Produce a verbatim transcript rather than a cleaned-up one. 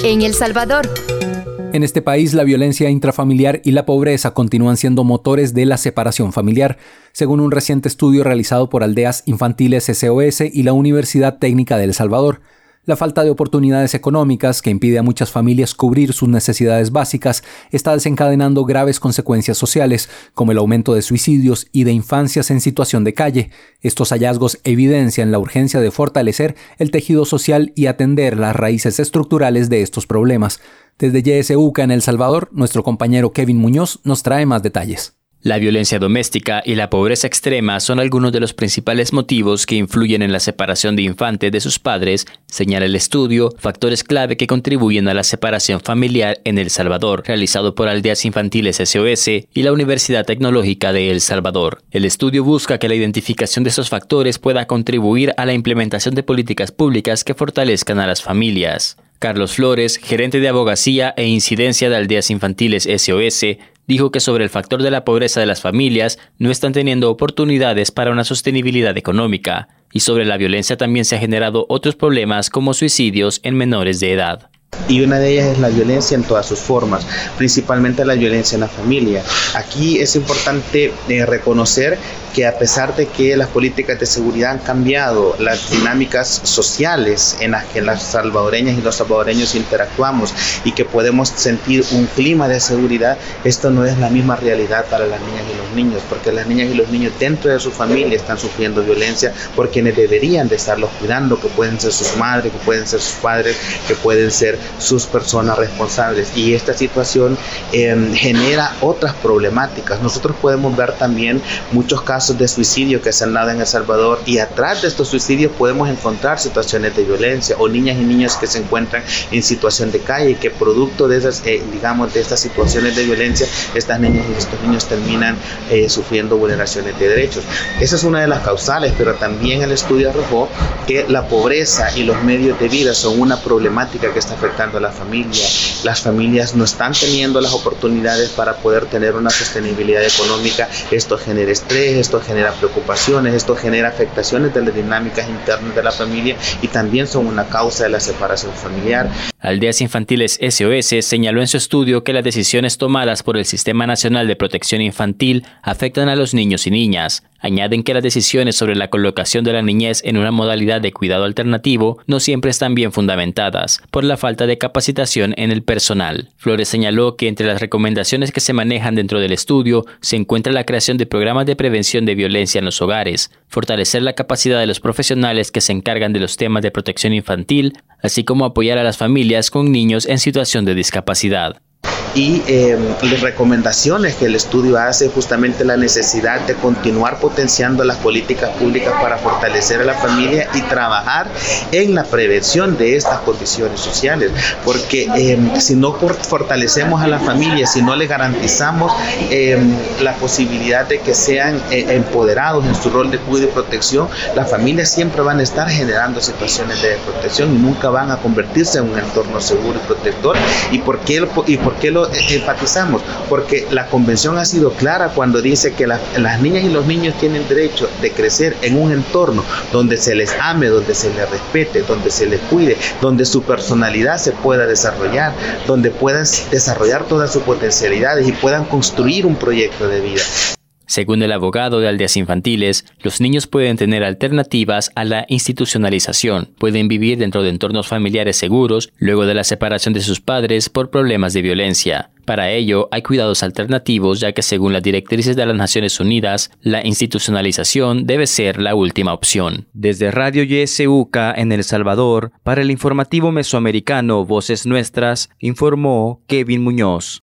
en El Salvador. En este país, la violencia intrafamiliar y la pobreza continúan siendo motores de la separación familiar, según un reciente estudio realizado por Aldeas Infantiles S O S y la Universidad Técnica de El Salvador. La falta de oportunidades económicas, que impide a muchas familias cubrir sus necesidades básicas, está desencadenando graves consecuencias sociales, como el aumento de suicidios y de infancias en situación de calle. Estos hallazgos evidencian la urgencia de fortalecer el tejido social y atender las raíces estructurales de estos problemas. Desde Y S U C A en El Salvador, nuestro compañero Kevin Muñoz nos trae más detalles. La violencia doméstica y la pobreza extrema son algunos de los principales motivos que influyen en la separación de infantes de sus padres, señala el estudio, factores clave que contribuyen a la separación familiar en El Salvador, realizado por Aldeas Infantiles S O S y la Universidad Tecnológica de El Salvador. El estudio busca que la identificación de estos factores pueda contribuir a la implementación de políticas públicas que fortalezcan a las familias. Carlos Flores, gerente de abogacía e incidencia de Aldeas Infantiles S O S, dijo que sobre el factor de la pobreza de las familias no están teniendo oportunidades para una sostenibilidad económica, y sobre la violencia también se han generado otros problemas como suicidios en menores de edad. Y una de ellas es la violencia en todas sus formas, principalmente la violencia en la familia. Aquí es importante eh, reconocer que a pesar de que las políticas de seguridad han cambiado, las dinámicas sociales en las que las salvadoreñas y los salvadoreños interactuamos y que podemos sentir un clima de seguridad, esto no es la misma realidad para las niñas y los niños, porque las niñas y los niños dentro de su familia están sufriendo violencia por quienes deberían de estarlos cuidando, que pueden ser sus madres, que pueden ser sus padres, que pueden ser sus personas responsables, y esta situación eh, genera otras problemáticas. Nosotros podemos ver también muchos casos de suicidio que se han dado en El Salvador, y atrás de estos suicidios podemos encontrar situaciones de violencia o niñas y niños que se encuentran en situación de calle y que producto de esas, eh, digamos, de estas situaciones de violencia, estas niñas y estos niños terminan eh, sufriendo vulneraciones de derechos. Esa es una de las causales, pero también el estudio arrojó que la pobreza y los medios de vida son una problemática que está afectando a la familia. Las familias no están teniendo las oportunidades para poder tener una sostenibilidad económica. Esto genera estrés, esto genera preocupaciones, esto genera afectaciones de las dinámicas internas de la familia y también son una causa de la separación familiar. Aldeas Infantiles S O S señaló en su estudio que las decisiones tomadas por el Sistema Nacional de Protección Infantil afectan a los niños y niñas. Añaden que las decisiones sobre la colocación de la niñez en una modalidad de cuidado alternativo no siempre están bien fundamentadas, por la falta de capacitación en el personal. Flores señaló que entre las recomendaciones que se manejan dentro del estudio se encuentra la creación de programas de prevención de violencia en los hogares, fortalecer la capacidad de los profesionales que se encargan de los temas de protección infantil, así como apoyar a las familias con niños en situación de discapacidad. Y eh, las recomendaciones que el estudio hace justamente la necesidad de continuar potenciando las políticas públicas para fortalecer a la familia y trabajar en la prevención de estas condiciones sociales, porque eh, si no fortalecemos a la familia, si no le garantizamos eh, la posibilidad de que sean eh, empoderados en su rol de cuidado y protección, las familias siempre van a estar generando situaciones de protección y nunca van a convertirse en un entorno seguro y protector. ¿Y por qué, y por qué lo enfatizamos? Porque la convención ha sido clara cuando dice que la, las niñas y los niños tienen derecho de crecer en un entorno donde se les ame, donde se les respete, donde se les cuide, donde su personalidad se pueda desarrollar, donde puedan desarrollar todas sus potencialidades y puedan construir un proyecto de vida. Según el abogado de Aldeas Infantiles, los niños pueden tener alternativas a la institucionalización, pueden vivir dentro de entornos familiares seguros luego de la separación de sus padres por problemas de violencia. Para ello, hay cuidados alternativos, ya que según las directrices de las Naciones Unidas, la institucionalización debe ser la última opción. Desde Radio Y S U C A en El Salvador, para el informativo mesoamericano Voces Nuestras, informó Kevin Muñoz.